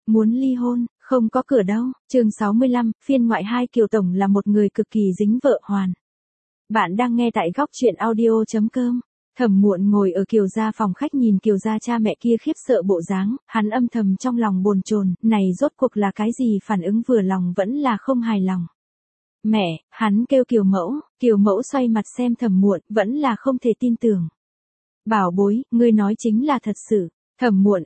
Muốn ly hôn, không có cửa đâu. Chương 65, phiên ngoại 2. Kiều Tổng là một người cực kỳ dính vợ hoàn. Bạn đang nghe tại góc chuyện audio.com. Thẩm Muộn ngồi ở Kiều gia phòng khách nhìn Kiều gia cha mẹ kia khiếp sợ bộ dáng, hắn âm thầm trong lòng bồn chồn, này rốt cuộc là cái gì, phản ứng vừa lòng vẫn là không hài lòng. Mẹ, hắn kêu Kiều mẫu xoay mặt xem Thẩm Muộn, vẫn là không thể tin tưởng. Bảo bối, ngươi nói chính là thật sự. Thẩm Muộn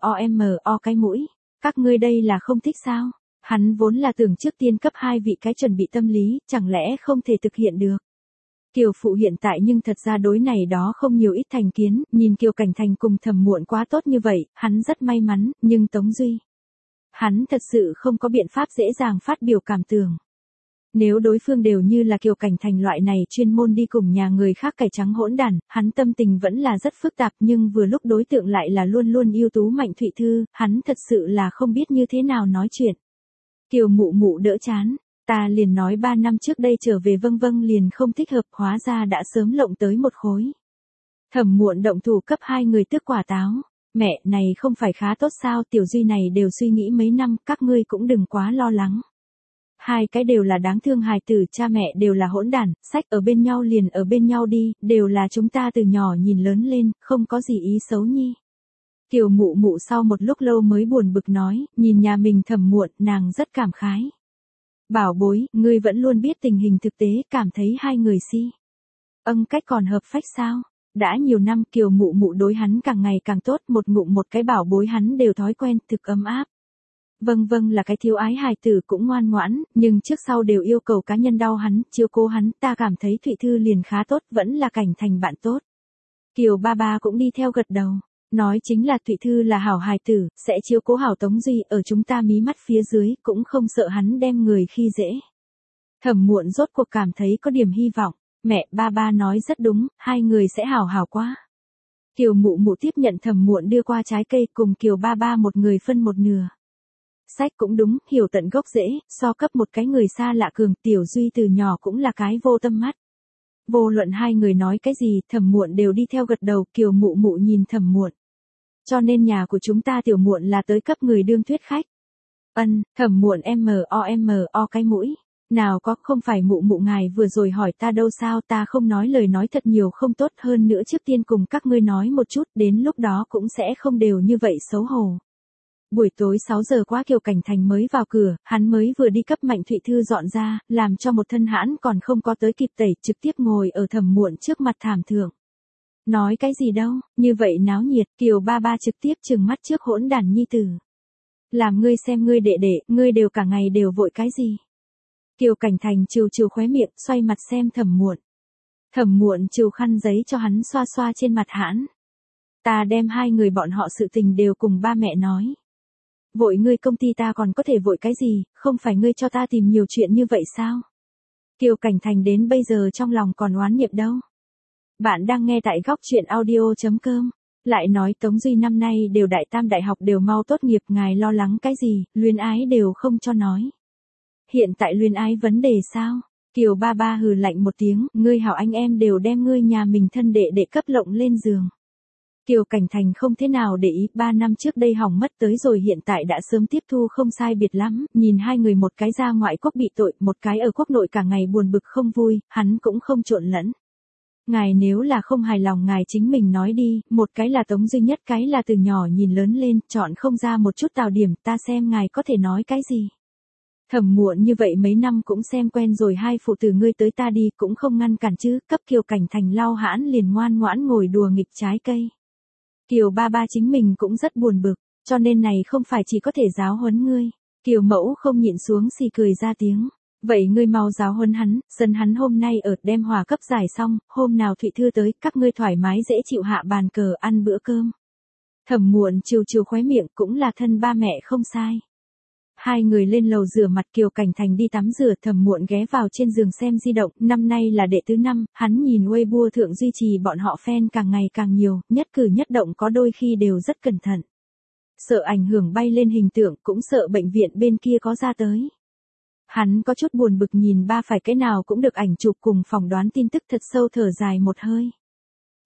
mo cái mũi. Các ngươi đây là không thích sao? Hắn vốn là tưởng trước tiên cấp 2 vị cái chuẩn bị tâm lý, chẳng lẽ không thể thực hiện được. Kiều phụ hiện tại nhưng thật ra đối này đó không nhiều ít thành kiến, nhìn Kiều Cảnh Thành cùng Thẩm Muộn quá tốt như vậy, hắn rất may mắn, nhưng Tống Duy. Hắn thật sự không có biện pháp dễ dàng phát biểu cảm tưởng. Nếu đối phương đều như là Kiều Cảnh Thành loại này chuyên môn đi cùng nhà người khác cải trắng hỗn đản, hắn tâm tình vẫn là rất phức tạp, nhưng vừa lúc đối tượng lại là luôn luôn ưu tú Mạnh Thụy Thư, hắn thật sự là không biết như thế nào nói chuyện. Kiều mụ mụ đỡ chán, ta liền nói 3 năm trước đây trở về vâng liền không thích hợp, hóa ra đã sớm lộng tới một khối. Thẩm Muộn động thủ cấp 2 người tước quả táo. Mẹ, này không phải khá tốt sao, Tiểu Duy này đều suy nghĩ mấy năm, các ngươi cũng đừng quá lo lắng. Hai cái đều là đáng thương hài tử, cha mẹ đều là hỗn đản, sách ở bên nhau liền ở bên nhau đi, đều là chúng ta từ nhỏ nhìn lớn lên, không có gì ý xấu nhi. Kiều mụ mụ sau một lúc lâu mới buồn bực nói, nhìn nhà mình Thẩm Muộn, nàng rất cảm khái. Bảo bối, ngươi vẫn luôn biết tình hình thực tế, cảm thấy hai người cách còn hợp phách sao? Đã nhiều năm Kiều mụ mụ đối hắn càng ngày càng tốt, một ngụm một cái bảo bối hắn đều thói quen, thực ấm áp. Vâng là cái thiếu ái hài tử cũng ngoan ngoãn, nhưng trước sau đều yêu cầu cá nhân đau hắn, chiếu cố hắn, ta cảm thấy Thụy Thư liền khá tốt, vẫn là Cảnh Thành bạn tốt. Kiều ba cũng đi theo gật đầu, nói chính là Thụy Thư là hảo hài tử, sẽ chiếu cố hảo Tống Duy, ở chúng ta mí mắt phía dưới, cũng không sợ hắn đem người khi dễ. Thẩm Muộn rốt cuộc cảm thấy có điểm hy vọng, mẹ, ba nói rất đúng, hai người sẽ hảo quá. Kiều mụ mụ tiếp nhận Thẩm Muộn đưa qua trái cây, cùng Kiều ba một người phân một nửa. Sách cũng đúng, hiểu tận gốc rễ, so cấp một cái người xa lạ cường, Tiểu Duy từ nhỏ cũng là cái vô tâm mắt. Vô luận hai người nói cái gì, Thẩm Muộn đều đi theo gật đầu, Kiều mụ mụ nhìn Thẩm Muộn. Cho nên nhà của chúng ta Tiểu Muộn là tới cấp người đương thuyết khách. Thẩm Muộn mo cái mũi. Nào có, không phải mụ mụ ngài vừa rồi hỏi ta đâu sao, ta không nói lời nói thật nhiều không tốt, hơn nữa trước tiên cùng các ngươi nói một chút, đến lúc đó cũng sẽ không đều như vậy xấu hổ. Buổi tối 6 giờ quá Kiều Cảnh Thành mới vào cửa, hắn mới vừa đi cấp Mạnh Thụy Thư dọn ra, làm cho một thân hãn còn không có tới kịp tẩy, trực tiếp ngồi ở Thẩm Muộn trước mặt thảm thượng. Nói cái gì đâu, như vậy náo nhiệt, Kiều ba trực tiếp trừng mắt trước hỗn đản nhi tử. Làm ngươi xem ngươi đệ đệ, ngươi đều cả ngày đều vội cái gì. Kiều Cảnh Thành trừ khóe miệng, xoay mặt xem Thẩm Muộn. Thẩm Muộn trừ khăn giấy cho hắn xoa trên mặt hãn. Ta đem hai người bọn họ sự tình đều cùng ba mẹ nói. Vội ngươi công ty ta còn có thể vội cái gì, không phải ngươi cho ta tìm nhiều chuyện như vậy sao? Kiều Cảnh Thành đến bây giờ trong lòng còn oán niệm đâu. Bạn đang nghe tại góc chuyện audio.com. Lại nói Tống Duy năm nay đều đại tam đại học đều mau tốt nghiệp, ngài lo lắng cái gì, luyến ái đều không cho nói. Hiện tại luyến ái vấn đề sao? Kiều ba hừ lạnh một tiếng, ngươi hảo anh em đều đem ngươi nhà mình thân đệ cấp lộng lên giường. Kiều Cảnh Thành không thế nào để ý, 3 năm trước đây hỏng mất tới rồi hiện tại đã sớm tiếp thu không sai biệt lắm, nhìn hai người một cái ra ngoại quốc bị tội, một cái ở quốc nội cả ngày buồn bực không vui, hắn cũng không trộn lẫn. Ngài nếu là không hài lòng ngài chính mình nói đi, một cái là Tống Duy, nhất cái là từ nhỏ nhìn lớn lên, chọn không ra một chút tào điểm, ta xem ngài có thể nói cái gì. Thẩm Muộn như vậy mấy năm cũng xem quen rồi, hai phụ tử ngươi tới ta đi cũng không ngăn cản chứ, cấp Kiều Cảnh Thành lau hãn liền ngoan ngoãn ngồi đùa nghịch trái cây. Kiều ba chính mình cũng rất buồn bực, cho nên này không phải chỉ có thể giáo huấn ngươi. Kiều mẫu không nhịn xuống xì cười ra tiếng. Vậy ngươi mau giáo huấn hắn, sân hắn hôm nay ở đem hòa cấp giải xong, hôm nào Thụy Thư tới, các ngươi thoải mái dễ chịu hạ bàn cờ ăn bữa cơm. Thẩm Muộn trừ khóe miệng, cũng là thân ba mẹ không sai. Hai người lên lầu rửa mặt, Kiều Cảnh Thành đi tắm rửa, Thẩm Muộn ghé vào trên giường xem di động, năm nay là đệ thứ 5, hắn nhìn Weibo thượng duy trì bọn họ fan càng ngày càng nhiều, nhất cử nhất động có đôi khi đều rất cẩn thận. Sợ ảnh hưởng bay lên hình tượng, cũng sợ bệnh viện bên kia có ra tới. Hắn có chút buồn bực nhìn ba phải cái nào cũng được ảnh chụp cùng phỏng đoán tin tức, thật sâu thở dài một hơi.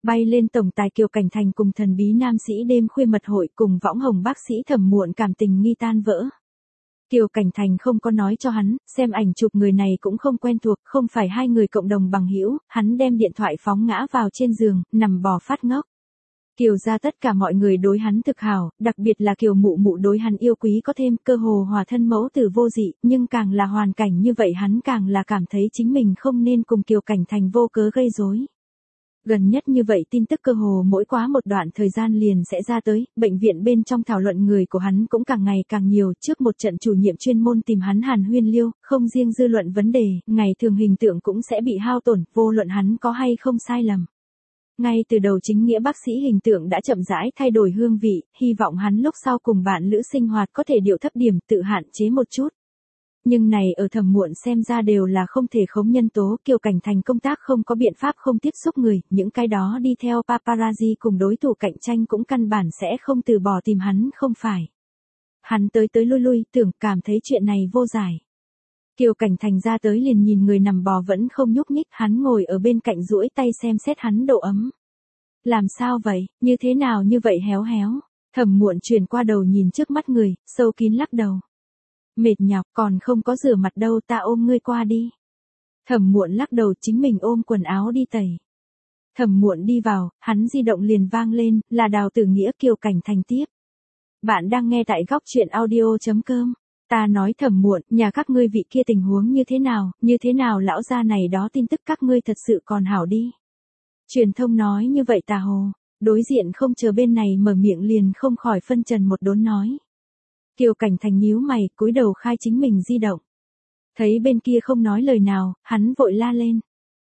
Bay lên tổng tài Kiều Cảnh Thành cùng thần bí nam sĩ đêm khuya mật hội cùng võng hồng bác sĩ Thẩm Muộn cảm tình nghi tan vỡ. Kiều Cảnh Thành không có nói cho hắn, xem ảnh chụp người này cũng không quen thuộc, không phải hai người cộng đồng bằng hữu, hắn đem điện thoại phóng ngã vào trên giường, nằm bò phát ngốc. Kiều gia tất cả mọi người đối hắn thực hảo, đặc biệt là Kiều mụ mụ đối hắn yêu quý có thêm cơ hồ hòa thân mẫu tử vô dị, nhưng càng là hoàn cảnh như vậy hắn càng là cảm thấy chính mình không nên cùng Kiều Cảnh Thành vô cớ gây rối. Gần nhất như vậy tin tức cơ hồ mỗi quá một đoạn thời gian liền sẽ ra tới, bệnh viện bên trong thảo luận người của hắn cũng càng ngày càng nhiều, trước một trận chủ nhiệm chuyên môn tìm hắn hàn huyên liêu, không riêng dư luận vấn đề, ngày thường hình tượng cũng sẽ bị hao tổn, vô luận hắn có hay không sai lầm. Ngay từ đầu chính nghĩa bác sĩ hình tượng đã chậm rãi thay đổi hương vị, hy vọng hắn lúc sau cùng bạn lữ sinh hoạt có thể điệu thấp điểm tự hạn chế một chút. Nhưng này ở Thẩm Muộn xem ra đều là không thể khống nhân tố, Kiều Cảnh Thành công tác không có biện pháp không tiếp xúc người, những cái đó đi theo paparazzi cùng đối thủ cạnh tranh cũng căn bản sẽ không từ bỏ tìm hắn không phải. Hắn tới lui lui, tưởng cảm thấy chuyện này vô giải. Kiều Cảnh Thành ra tới liền nhìn người nằm bò vẫn không nhúc nhích, hắn ngồi ở bên cạnh duỗi tay xem xét hắn độ ấm. Làm sao vậy, như thế nào như vậy héo héo? Thẩm Muộn chuyển qua đầu nhìn trước mắt người, sâu kín lắc đầu. Mệt nhọc, còn không có rửa mặt đâu, ta ôm ngươi qua đi. Thẩm Muộn lắc đầu, chính mình ôm quần áo đi tẩy. Thẩm Muộn đi vào, hắn di động liền vang lên, là Đào Tử Nghĩa. Kiều Cảnh Thành tiếp. Bạn đang nghe tại góc truyện audio.com. Ta nói Thẩm Muộn, nhà các ngươi vị kia tình huống như thế nào lão gia này đó tin tức các ngươi thật sự còn hảo đi. Truyền thông nói như vậy tà hồ, đối diện không chờ bên này mở miệng liền không khỏi phân trần một đốn nói. Kiều Cảnh Thành nhíu mày, cúi đầu khai chính mình di động. Thấy bên kia không nói lời nào, hắn vội la lên.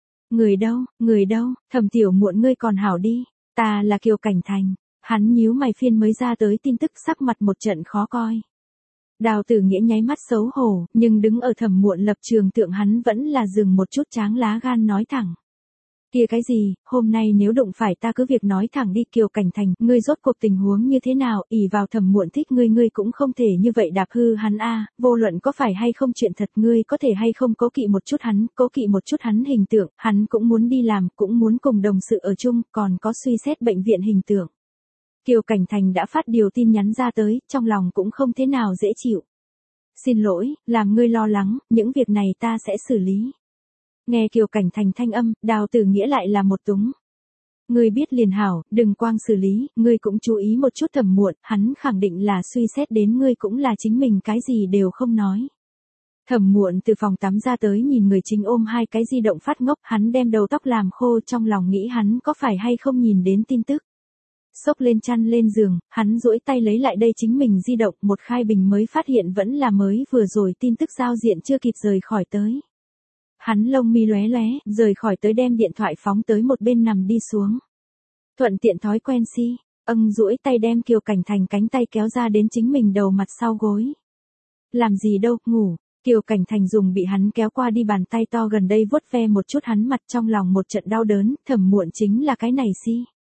Người đâu, Thẩm tiểu Muộn ngươi còn hảo đi, ta là Kiều Cảnh Thành. Hắn nhíu mày phiên mới ra tới tin tức, sắc mặt một trận khó coi. Đào Tử Nghĩa nháy mắt xấu hổ, nhưng đứng ở Thẩm Muộn lập trường tượng hắn vẫn là dừng một chút tráng lá gan nói thẳng. Kia cái gì, hôm nay nếu đụng phải ta cứ việc nói thẳng đi. Kiều Cảnh Thành, ngươi rốt cuộc tình huống như thế nào, ỷ vào Thẩm Muộn thích ngươi cũng không thể như vậy đạp hư hắn a, vô luận có phải hay không chuyện thật, ngươi có thể hay không cố kỵ một chút hắn hình tượng, hắn cũng muốn đi làm, cũng muốn cùng đồng sự ở chung, còn có suy xét bệnh viện hình tượng. Kiều Cảnh Thành đã phát điều tin nhắn ra tới, trong lòng cũng không thế nào dễ chịu. Xin lỗi, làm ngươi lo lắng, những việc này ta sẽ xử lý. Nghe Kiều Cảnh Thành thanh âm, Đào Tử Nghĩa lại là một túng. Ngươi biết liền hảo, đừng quang xử lý, ngươi cũng chú ý một chút Thẩm Muộn, hắn khẳng định là suy xét đến ngươi cũng là chính mình cái gì đều không nói. Thẩm Muộn từ phòng tắm ra tới nhìn người chính ôm hai cái di động phát ngốc, hắn đem đầu tóc làm khô, trong lòng nghĩ hắn có phải hay không nhìn đến tin tức. Xốc lên chăn lên giường, hắn duỗi tay lấy lại đây chính mình di động, một khai bình mới phát hiện vẫn là mới vừa rồi tin tức giao diện chưa kịp rời khỏi tới. Hắn lông mi lóe lóe, rời khỏi tới đem điện thoại phóng tới một bên nằm đi xuống. Thuận tiện thói quen si, duỗi tay đem Kiều Cảnh Thành cánh tay kéo ra đến chính mình đầu mặt sau gối. Làm gì đâu, ngủ. Kiều Cảnh Thành dùng bị hắn kéo qua đi bàn tay to gần đây vuốt ve một chút hắn mặt, trong lòng một trận đau đớn, Thẩm Muộn chính là cái này si.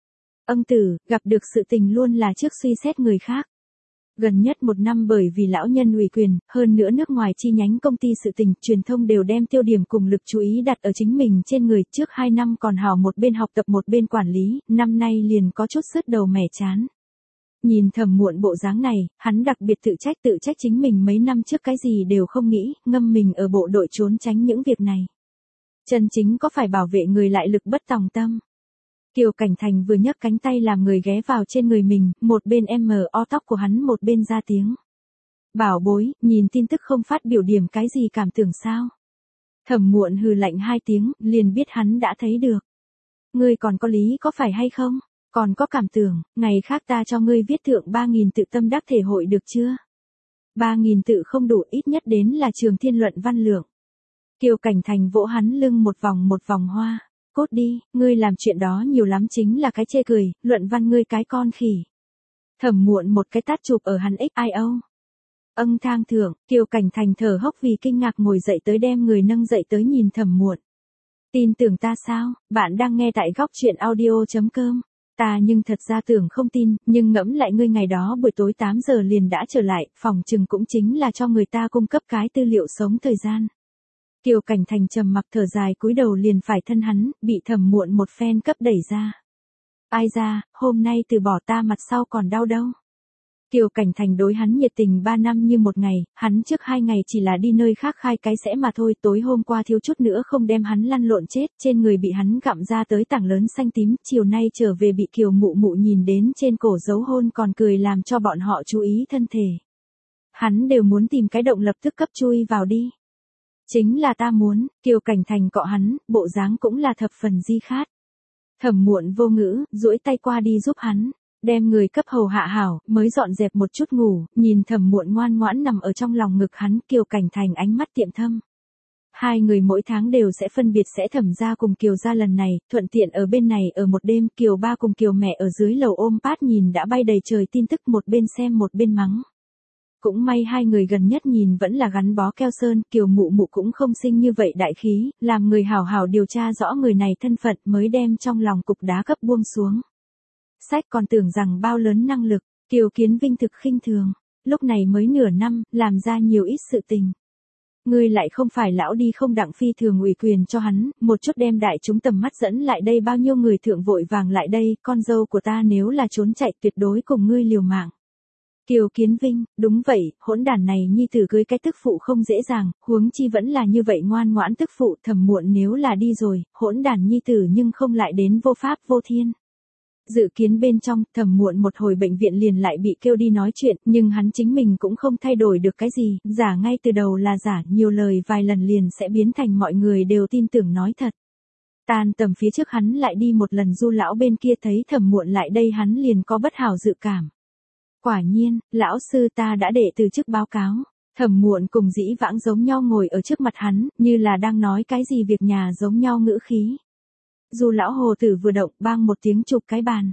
Tử, gặp được sự tình luôn là trước suy xét người khác. Gần nhất một năm bởi vì lão nhân ủy quyền, hơn nữa nước ngoài chi nhánh công ty sự tình, truyền thông đều đem tiêu điểm cùng lực chú ý đặt ở chính mình trên người, trước 2 năm còn hảo một bên học tập một bên quản lý, năm nay liền có chút sứt đầu mẻ chán. Nhìn Thẩm Muộn bộ dáng này, hắn đặc biệt tự trách chính mình mấy năm trước cái gì đều không nghĩ, ngâm mình ở bộ đội trốn tránh những việc này. Chân chính có phải bảo vệ người lại lực bất tòng tâm. Kiều Cảnh Thành vừa nhấc cánh tay làm người ghé vào trên người mình, một bên o tóc của hắn một bên ra tiếng. Bảo bối, nhìn tin tức không phát biểu điểm cái gì cảm tưởng sao? Thẩm Muộn hừ lạnh 2 tiếng, liền biết hắn đã thấy được. Ngươi còn có lý có phải hay không? Còn có cảm tưởng, ngày khác ta cho ngươi viết thượng 3.000 tự tâm đắc thể hội được chưa? 3.000 tự không đủ, ít nhất đến là trường thiên luận văn lượng. Kiều Cảnh Thành vỗ hắn lưng một vòng hoa. Cốt đi, ngươi làm chuyện đó nhiều lắm chính là cái chê cười, luận văn ngươi cái con khỉ. Thẩm Muộn một cái tát chụp ở hắn XIO. Thang thượng, Kiều Cảnh Thành thở hốc vì kinh ngạc ngồi dậy tới đem người nâng dậy tới nhìn Thẩm Muộn. Tin tưởng ta sao, bạn đang nghe tại góc truyện audio.com. Ta nhưng thật ra tưởng không tin, nhưng ngẫm lại ngươi ngày đó buổi tối 8 giờ liền đã trở lại, phòng trừng cũng chính là cho người ta cung cấp cái tư liệu sống thời gian. Kiều Cảnh Thành trầm mặc thở dài cúi đầu liền phải thân hắn, bị Thẩm Muộn một phen cấp đẩy ra. Ai ra, hôm nay từ bỏ ta mặt sau còn đau đâu. Kiều Cảnh Thành đối hắn nhiệt tình 3 năm như một ngày, hắn trước 2 ngày chỉ là đi nơi khác khai cái sẽ mà thôi, tối hôm qua thiếu chút nữa không đem hắn lăn lộn chết, trên người bị hắn gặm ra tới tảng lớn xanh tím, chiều nay trở về bị Kiều mụ mụ nhìn đến trên cổ dấu hôn còn cười làm cho bọn họ chú ý thân thể. Hắn đều muốn tìm cái động lập tức cấp chui vào đi. Chính là ta muốn, Kiều Cảnh Thành cọ hắn, bộ dáng cũng là thập phần di khát. Thẩm Muộn vô ngữ, duỗi tay qua đi giúp hắn, đem người cấp hầu hạ hảo, mới dọn dẹp một chút ngủ, nhìn Thẩm Muộn ngoan ngoãn nằm ở trong lòng ngực hắn, Kiều Cảnh Thành ánh mắt tiệm thâm. Hai người mỗi tháng đều sẽ phân biệt sẽ Thẩm gia cùng Kiều gia lần này, thuận tiện ở bên này ở một đêm, Kiều ba cùng Kiều mẹ ở dưới lầu ôm pát nhìn đã bay đầy trời tin tức, một bên xem một bên mắng. Cũng may hai người gần nhất nhìn vẫn là gắn bó keo sơn, Kiều mụ mụ cũng không sinh như vậy đại khí, làm người hảo hảo điều tra rõ người này thân phận mới đem trong lòng cục đá cấp buông xuống. Sách còn tưởng rằng bao lớn năng lực, Kiều Kiến Vinh thực khinh thường, lúc này mới nửa năm, làm ra nhiều ít sự tình. Ngươi lại không phải lão đi không đặng phi thường ủy quyền cho hắn, một chút đem đại chúng tầm mắt dẫn lại đây, bao nhiêu người thượng vội vàng lại đây, con dâu của ta nếu là trốn chạy tuyệt đối cùng ngươi liều mạng. Kiều Kiến Vinh, đúng vậy, hỗn đản này nhi tử cưới cái tức phụ không dễ dàng, huống chi vẫn là như vậy ngoan ngoãn tức phụ. Thẩm Muộn nếu là đi rồi, hỗn đản nhi tử nhưng không lại đến vô pháp vô thiên. Dự kiến bên trong, Thẩm Muộn một hồi bệnh viện liền lại bị kêu đi nói chuyện, nhưng hắn chính mình cũng không thay đổi được cái gì, giả ngay từ đầu là giả, nhiều lời vài lần liền sẽ biến thành mọi người đều tin tưởng nói thật. Tan tầm phía trước hắn lại đi một lần Du lão bên kia thấy Thẩm Muộn lại đây hắn liền có bất hảo dự cảm. Quả nhiên, lão sư ta đã để từ chức báo cáo. Thẩm Muộn cùng dĩ vãng giống nhau ngồi ở trước mặt hắn, như là đang nói cái gì việc nhà giống nhau ngữ khí. Du lão hồ tử vừa động bang một tiếng chụp cái bàn.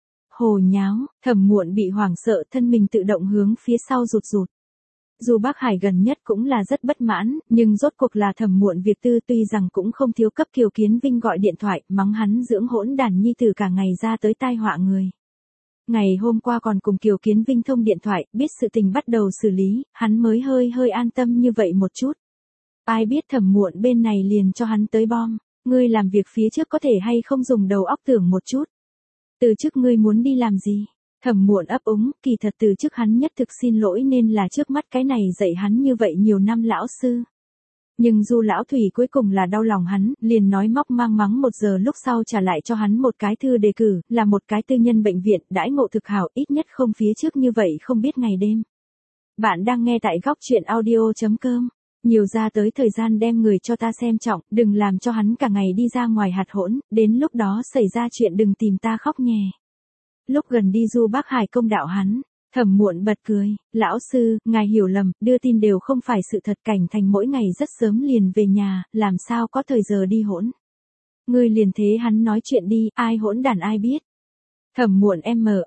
Hồ nháo, Thẩm Muộn bị hoảng sợ thân mình tự động hướng phía sau rụt rụt. Du Bác Hải gần nhất cũng là rất bất mãn, nhưng rốt cuộc là Thẩm Muộn việc tư tuy rằng cũng không thiếu cấp Kiều Kiến Vinh gọi điện thoại, mắng hắn dưỡng hỗn đản nhi tử cả ngày ra tới tai họa người. Ngày hôm qua còn cùng Kiều Kiến Vinh thông điện thoại, biết sự tình bắt đầu xử lý, hắn mới hơi an tâm như vậy một chút. Ai biết Thẩm Muộn bên này liền cho hắn tới bom, ngươi làm việc phía trước có thể hay không dùng đầu óc tưởng một chút. Từ chức ngươi muốn đi làm gì? Thẩm Muộn ấp úng, kỳ thật từ chức hắn nhất thực xin lỗi nên là trước mắt cái này dạy hắn như vậy nhiều năm lão sư. Nhưng Du lão thủy cuối cùng là đau lòng hắn, liền nói móc mang mắng 1 giờ lúc sau trả lại cho hắn một cái thư đề cử, là một cái tư nhân bệnh viện, đãi ngộ thực hảo, ít nhất không phía trước như vậy không biết ngày đêm. Bạn đang nghe tại góc truyện audio.com. Nhiều ra tới thời gian đem người cho ta xem trọng, đừng làm cho hắn cả ngày đi ra ngoài hạt hỗn, đến lúc đó xảy ra chuyện đừng tìm ta khóc nhè. Lúc gần đi Du Bác Hải công đạo hắn. Thẩm Muộn bật cười, lão sư, ngài hiểu lầm, đưa tin đều không phải sự thật, Cảnh Thành mỗi ngày rất sớm liền về nhà, làm sao có thời giờ đi hỗn. Ngươi liền thế hắn nói chuyện đi, ai hỗn đàn ai biết. Thẩm Muộn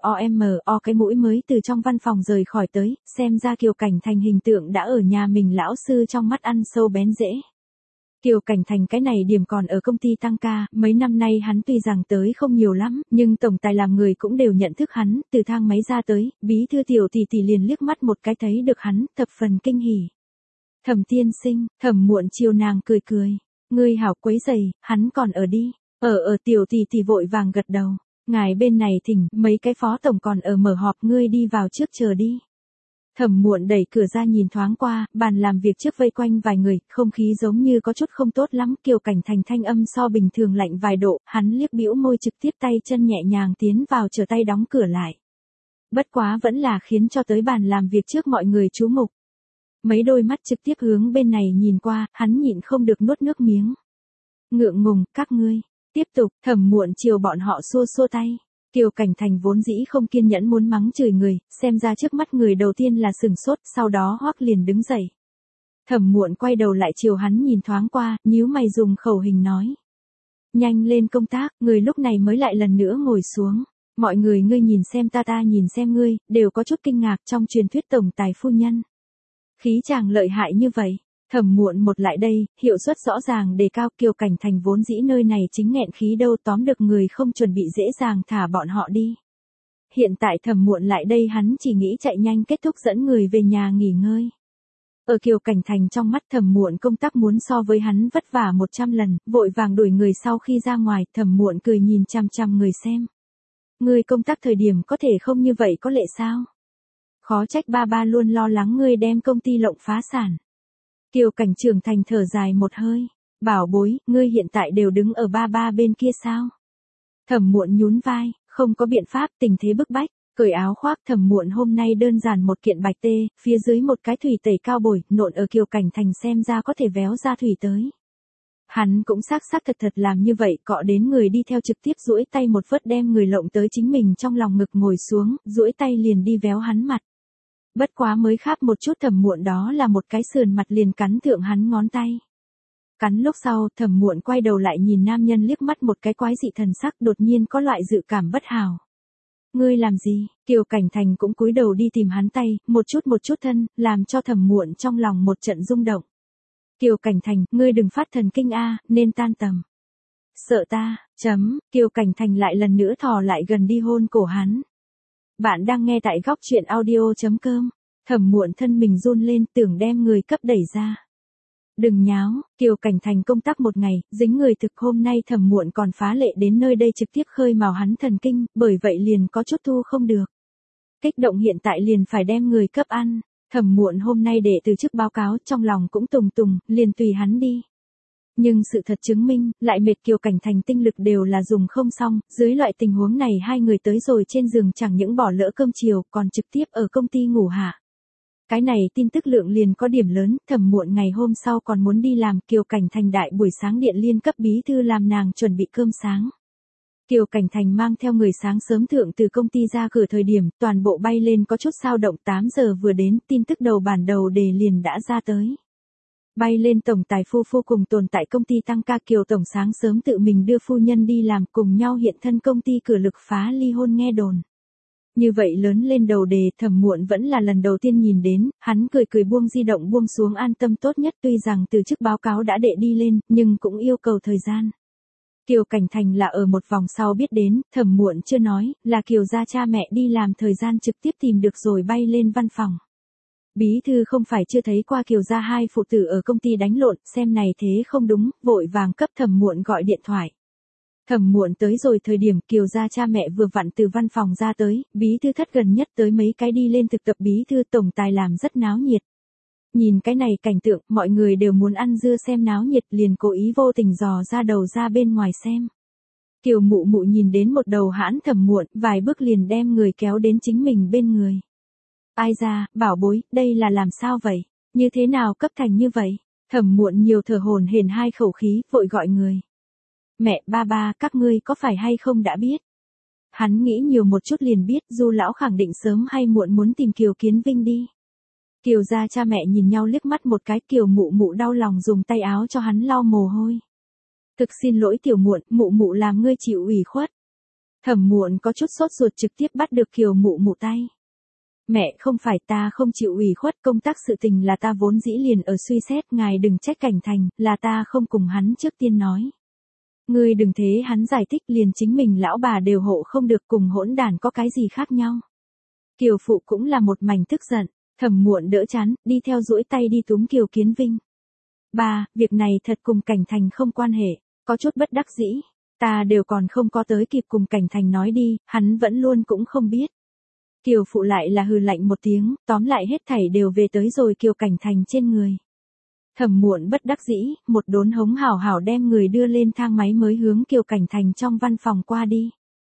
mo cái mũi mới từ trong văn phòng rời khỏi tới, xem ra Kiều Cảnh Thành hình tượng đã ở nhà mình lão sư trong mắt ăn sâu bén rễ. Kiều Cảnh Thành cái này điểm còn ở công ty tăng ca, mấy năm nay hắn tuy rằng tới không nhiều lắm, nhưng tổng tài làm người cũng đều nhận thức hắn, từ thang máy ra tới, bí thư Tiểu tỷ tỷ liền liếc mắt một cái thấy được hắn, thập phần kinh hỉ. Thẩm tiên sinh, Thẩm Muộn chiều nàng cười cười, ngươi hảo quấy giày, hắn còn ở đi, ở Tiểu tỷ tỷ vội vàng gật đầu, ngài bên này thỉnh, mấy cái phó tổng còn ở mở họp, ngươi đi vào trước chờ đi. Thẩm Muộn đẩy cửa ra nhìn thoáng qua, bàn làm việc trước vây quanh vài người, không khí giống như có chút không tốt lắm, Kiều Cảnh Thành thanh âm so bình thường lạnh vài độ, hắn liếc bĩu môi trực tiếp tay chân nhẹ nhàng tiến vào trở tay đóng cửa lại. Bất quá vẫn là khiến cho tới bàn làm việc trước mọi người chú mục. Mấy đôi mắt trực tiếp hướng bên này nhìn qua, hắn nhịn không được nuốt nước miếng. Ngượng ngùng, các ngươi, tiếp tục, Thẩm Muộn chiều bọn họ xua xua tay. Kiều Cảnh Thành vốn dĩ không kiên nhẫn muốn mắng chửi người, xem ra trước mắt người đầu tiên là sửng sốt, sau đó hoắc liền đứng dậy. Thẩm Muộn quay đầu lại chiều hắn nhìn thoáng qua, nhíu mày dùng khẩu hình nói. Nhanh lên công tác, người lúc này mới lại lần nữa ngồi xuống. Mọi người ngươi nhìn xem ta nhìn xem ngươi, đều có chút kinh ngạc trong truyền thuyết tổng tài phu nhân. Khí chàng lợi hại như vậy. Thẩm Muộn một lại đây, hiệu suất rõ ràng đề cao, Kiều Cảnh Thành vốn dĩ nơi này chính nghẹn khí đâu, tóm được người không chuẩn bị dễ dàng thả bọn họ đi. Hiện tại Thẩm Muộn lại đây hắn chỉ nghĩ chạy nhanh kết thúc dẫn người về nhà nghỉ ngơi. Ở Kiều Cảnh Thành trong mắt Thẩm Muộn công tác muốn so với hắn vất vả 100 lần, vội vàng đuổi người sau khi ra ngoài, Thẩm Muộn cười nhìn chằm chằm người xem. Ngươi công tác thời điểm có thể không như vậy có lệ sao? Khó trách ba ba luôn lo lắng ngươi đem công ty lộng phá sản. Kiều Cảnh trưởng thành thở dài một hơi. Bảo bối, ngươi hiện tại đều đứng ở ba ba bên kia sao? Thẩm Muộn nhún vai, không có biện pháp, tình thế bức bách. Cởi áo khoác, Thẩm Muộn hôm nay đơn giản một kiện bạch tê, phía dưới một cái thủy tẩy cao bồi, nộn ở Kiều Cảnh Thành xem ra có thể véo ra thủy tới. Hắn cũng xác thật thật làm như vậy, cọ đến người đi theo trực tiếp duỗi tay một vớt đem người lộng tới chính mình trong lòng ngực ngồi xuống, duỗi tay liền đi véo hắn mặt. Bất quá mới kháp một chút Thẩm Muộn đó là một cái sườn mặt liền cắn thượng hắn ngón tay. Cắn lúc sau, Thẩm Muộn quay đầu lại nhìn nam nhân liếc mắt một cái quái dị thần sắc, đột nhiên có loại dự cảm bất hảo. Ngươi làm gì? Kiều Cảnh Thành cũng cúi đầu đi tìm hắn tay, một chút thân, làm cho Thẩm Muộn trong lòng một trận rung động. Kiều Cảnh Thành, ngươi đừng phát thần kinh a, nên tan tầm. Sợ ta, Kiều Cảnh Thành lại lần nữa thò lại gần đi hôn cổ hắn. Bạn đang nghe tại góc truyện audio.com. Thẩm Muộn thân mình run lên, tưởng đem người cấp đẩy ra. Đừng nháo, Kiều Cảnh Thành công tác một ngày, dính người thực, hôm nay Thẩm Muộn còn phá lệ đến nơi đây trực tiếp khơi mào hắn thần kinh, bởi vậy liền có chút thu không được. Kích động hiện tại liền phải đem người cấp ăn. Thẩm Muộn hôm nay để từ chức báo cáo, trong lòng cũng tùng, liền tùy hắn đi. Nhưng sự thật chứng minh, lại mệt, Kiều Cảnh Thành tinh lực đều là dùng không xong, dưới loại tình huống này hai người tới rồi trên giường chẳng những bỏ lỡ cơm chiều, còn trực tiếp ở công ty ngủ hạ. Cái này tin tức lượng liền có điểm lớn, Thẩm Muộn ngày hôm sau còn muốn đi làm, Kiều Cảnh Thành đại buổi sáng điện liên cấp bí thư làm nàng chuẩn bị cơm sáng. Kiều Cảnh Thành mang theo người sáng sớm thượng từ công ty ra cửa thời điểm, toàn bộ bay lên có chút sao động, 8 giờ vừa đến, tin tức đầu bản đầu đề liền đã ra tới. Bay lên tổng tài phu cùng tồn tại công ty tăng ca, Kiều tổng sáng sớm tự mình đưa phu nhân đi làm, cùng nhau hiện thân công ty cửa lực phá ly hôn nghe đồn. Như vậy lớn lên đầu đề, Thẩm Muộn vẫn là lần đầu tiên nhìn đến, hắn cười buông di động buông xuống, an tâm tốt nhất, tuy rằng từ chức báo cáo đã đệ đi lên, nhưng cũng yêu cầu thời gian. Kiều Cảnh Thành là ở một vòng sau biết đến, Thẩm Muộn chưa nói, là Kiều gia cha mẹ đi làm thời gian trực tiếp tìm được rồi bay lên văn phòng. Bí thư không phải chưa thấy qua Kiều gia hai phụ tử ở công ty đánh lộn, xem này thế không đúng, vội vàng cấp Thẩm Muộn gọi điện thoại. Thẩm Muộn tới rồi thời điểm Kiều gia cha mẹ vừa vặn từ văn phòng ra tới, bí thư thất gần nhất tới mấy cái đi lên thực tập bí thư tổng tài làm rất náo nhiệt. Nhìn cái này cảnh tượng, mọi người đều muốn ăn dưa xem náo nhiệt, liền cố ý vô tình dò ra đầu ra bên ngoài xem. Kiều mụ mụ nhìn đến một đầu hãn Thẩm Muộn, vài bước liền đem người kéo đến chính mình bên người. Ai ra, bảo bối, đây là làm sao vậy? Như thế nào cấp thành như vậy? Thẩm Muộn nhiều thở hổn hển hai khẩu khí, vội gọi người. Mẹ, ba, các ngươi có phải hay không đã biết? Hắn nghĩ nhiều một chút liền biết, Du lão khẳng định sớm hay muộn muốn tìm Kiều Kiến Vinh đi. Kiều gia cha mẹ nhìn nhau liếc mắt một cái, Kiều mụ mụ đau lòng dùng tay áo cho hắn lau mồ hôi. Thực xin lỗi Tiểu Muộn, mụ mụ làm ngươi chịu ủy khuất. Thẩm Muộn có chút sốt ruột trực tiếp bắt được Kiều mụ mụ tay. Mẹ, không phải ta không chịu ủy khuất, công tác sự tình là ta vốn dĩ liền ở suy xét, ngài đừng trách Cảnh Thành, là ta không cùng hắn trước tiên nói. Ngươi đừng thế hắn giải thích, liền chính mình lão bà đều hộ không được, cùng hỗn đản có cái gì khác nhau. Kiều phụ cũng là một mảnh tức giận, Thẩm Muộn đỡ chán, đi theo duỗi tay đi túm Kiều Kiến Vinh. Ba, việc này thật cùng Cảnh Thành không quan hệ, có chút bất đắc dĩ, ta đều còn không có tới kịp cùng Cảnh Thành nói đi, hắn vẫn luôn cũng không biết. Kiều phụ lại là hừ lạnh một tiếng, tóm lại hết thảy đều về tới rồi Kiều Cảnh Thành trên người. Thẩm Muộn bất đắc dĩ, một đốn hống hảo hảo đem người đưa lên thang máy mới hướng Kiều Cảnh Thành trong văn phòng qua đi.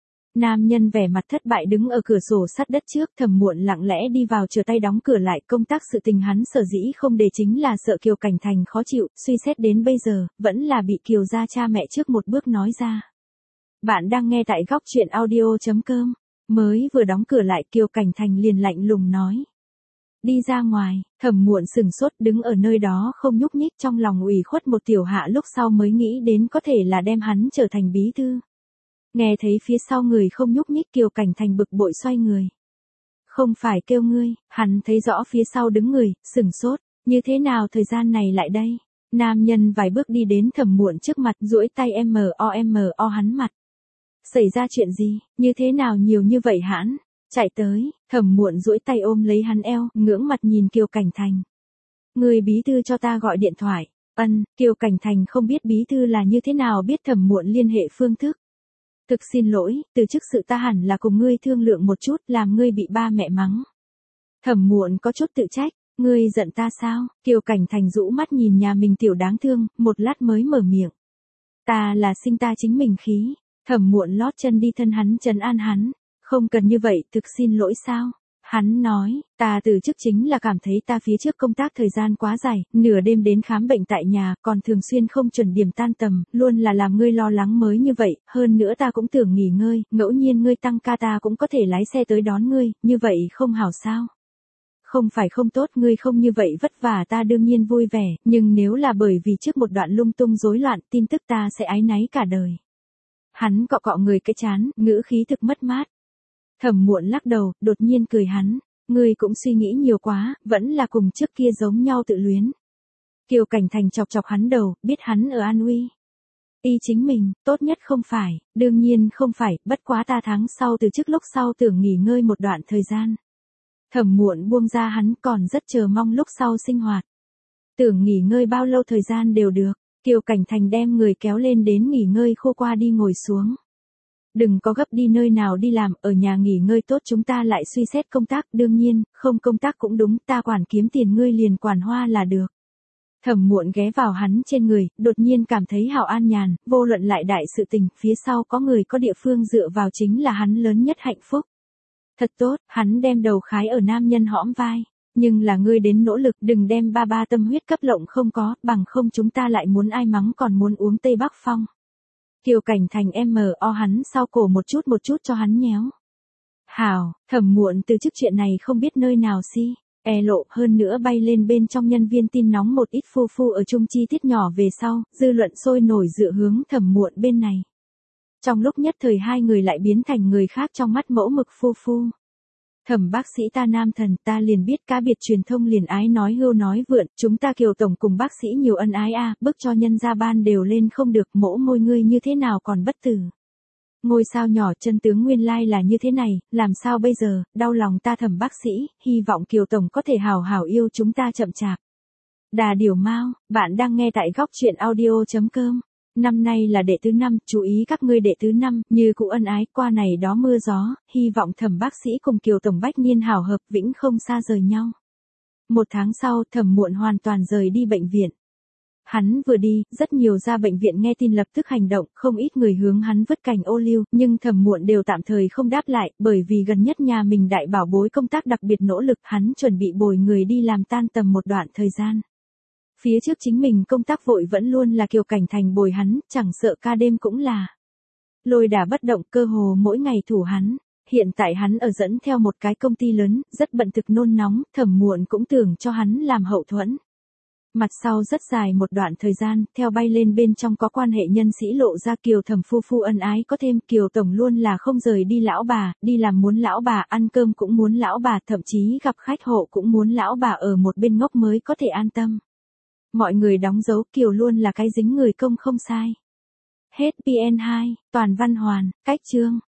Nam nhân vẻ mặt thất bại đứng ở cửa sổ sắt đất trước, Thẩm Muộn lặng lẽ đi vào chờ tay đóng cửa lại, công tác sự tình hắn sở dĩ không để chính là sợ Kiều Cảnh Thành khó chịu, suy xét đến bây giờ, vẫn là bị Kiều gia cha mẹ trước một bước nói ra. Bạn đang nghe tại góc truyện audio.com, mới vừa đóng cửa lại Kiều Cảnh Thành liền lạnh lùng nói. Đi ra ngoài, Thẩm Muộn sừng sốt đứng ở nơi đó không nhúc nhích, trong lòng ủy khuất một tiểu hạ, lúc sau mới nghĩ đến có thể là đem hắn trở thành bí thư. Nghe thấy phía sau người không nhúc nhích, Kiều Cảnh Thành bực bội xoay người. Không phải kêu ngươi, hắn thấy rõ phía sau đứng người, sừng sốt, như thế nào thời gian này lại đây? Nam nhân vài bước đi đến Thẩm Muộn trước mặt, duỗi tay mo hắn mặt. Xảy ra chuyện gì, như thế nào nhiều như vậy hãn? Chạy tới, Thẩm Muộn duỗi tay ôm lấy hắn eo, ngưỡng mặt nhìn Kiều Cảnh Thành. Người bí thư cho ta gọi điện thoại. Kiều Cảnh Thành không biết bí thư là như thế nào biết Thẩm Muộn liên hệ phương thức. Thực xin lỗi, từ chức sự ta hẳn là cùng ngươi thương lượng một chút, làm ngươi bị ba mẹ mắng. Thẩm Muộn có chút tự trách, ngươi giận ta sao? Kiều Cảnh Thành rũ mắt nhìn nhà mình tiểu đáng thương, một lát mới mở miệng. Ta là sinh ta chính mình khí. Thẩm Muộn lót chân đi thân hắn trấn an hắn. Không cần như vậy, thực xin lỗi sao? Hắn nói, ta từ chức chính là cảm thấy ta phía trước công tác thời gian quá dài, nửa đêm đến khám bệnh tại nhà, còn thường xuyên không chuẩn điểm tan tầm, luôn là làm ngươi lo lắng mới như vậy, hơn nữa ta cũng tưởng nghỉ ngơi, ngẫu nhiên ngươi tăng ca ta cũng có thể lái xe tới đón ngươi, như vậy không hảo sao? Không phải không tốt, ngươi không như vậy vất vả ta đương nhiên vui vẻ, nhưng nếu là bởi vì trước một đoạn lung tung rối loạn, tin tức ta sẽ áy náy cả đời. Hắn cọ cọ người cái chán, ngữ khí thực mất mát. Thẩm Muộn lắc đầu, đột nhiên cười hắn, ngươi cũng suy nghĩ nhiều quá, vẫn là cùng trước kia giống nhau tự luyến. Kiều Cảnh Thành chọc chọc hắn đầu, biết hắn ở an uy. Y chính mình, tốt nhất không phải, đương nhiên không phải, bất quá ta tháng sau từ trước lúc sau tưởng nghỉ ngơi một đoạn thời gian. Thẩm Muộn buông ra hắn còn rất chờ mong lúc sau sinh hoạt. Tưởng nghỉ ngơi bao lâu thời gian đều được, Kiều Cảnh Thành đem người kéo lên đến nghỉ ngơi khô qua đi ngồi xuống. Đừng có gấp đi nơi nào đi làm, ở nhà nghỉ ngơi tốt chúng ta lại suy xét công tác, đương nhiên, không công tác cũng đúng, ta quản kiếm tiền ngươi liền quản hoa là được. Thẩm Muộn ghé vào hắn trên người, đột nhiên cảm thấy hảo an nhàn, vô luận lại đại sự tình, phía sau có người có địa phương dựa vào chính là hắn lớn nhất hạnh phúc. Thật tốt, hắn đem đầu khái ở nam nhân hõm vai. Nhưng là ngươi đến nỗ lực đừng đem ba tâm huyết cấp lộng không có, bằng không chúng ta lại muốn ai mắng còn muốn uống Tây Bắc Phong. Kiều Cảnh Thành M.O. hắn sau cổ một chút cho hắn nhéo. Hảo, Thẩm Muộn từ chức chuyện này không biết nơi nào si. Lộ hơn nữa bay lên bên trong nhân viên tin nóng một ít phu ở chung chi tiết nhỏ về sau, dư luận sôi nổi dựa hướng Thẩm Muộn bên này. Trong lúc nhất thời hai người lại biến thành người khác trong mắt mẫu mực phu. Thẩm bác sĩ ta nam thần ta liền biết cá biệt truyền thông liền ái nói hưu nói vượn, chúng ta Kiều tổng cùng bác sĩ nhiều ân ái bức cho nhân gia ban đều lên không được, mỗ môi ngươi như thế nào còn bất tử. Ngôi sao nhỏ chân tướng nguyên lai là như thế này, làm sao bây giờ, đau lòng ta Thẩm bác sĩ, hy vọng Kiều tổng có thể hào hảo yêu chúng ta chậm chạp. Đà Điểu Mao, bạn đang nghe tại góc truyện audio.com. Năm nay là đệ thứ 5, chú ý các ngươi đệ thứ 5, như cụ ân ái, qua này đó mưa gió, hy vọng Thẩm bác sĩ cùng Kiều tổng bách niên hảo hợp vĩnh không xa rời nhau. Một tháng sau, Thẩm Muộn hoàn toàn rời đi bệnh viện. Hắn vừa đi, rất nhiều ra bệnh viện nghe tin lập tức hành động, không ít người hướng hắn vứt cành ô liu, nhưng Thẩm Muộn đều tạm thời không đáp lại, bởi vì gần nhất nhà mình đại bảo bối công tác đặc biệt nỗ lực, hắn chuẩn bị bồi người đi làm tan tầm một đoạn thời gian. Phía trước chính mình công tác vội vẫn luôn là Kiều Cảnh Thành bồi hắn, chẳng sợ ca đêm cũng là. Lôi đả bất động cơ hồ mỗi ngày thủ hắn. Hiện tại hắn ở dẫn theo một cái công ty lớn, rất bận thực nôn nóng, Thẩm Muộn cũng tưởng cho hắn làm hậu thuẫn. Mặt sau rất dài một đoạn thời gian, theo bay lên bên trong có quan hệ nhân sĩ lộ ra Kiều Thẩm phu ân ái có thêm Kiều tổng luôn là không rời đi lão bà, đi làm muốn lão bà, ăn cơm cũng muốn lão bà, thậm chí gặp khách hộ cũng muốn lão bà ở một bên ngốc mới có thể an tâm. Mọi người đóng dấu Kiều luôn là cái dính người công không sai. Hết PN2, toàn văn hoàn, cách chương.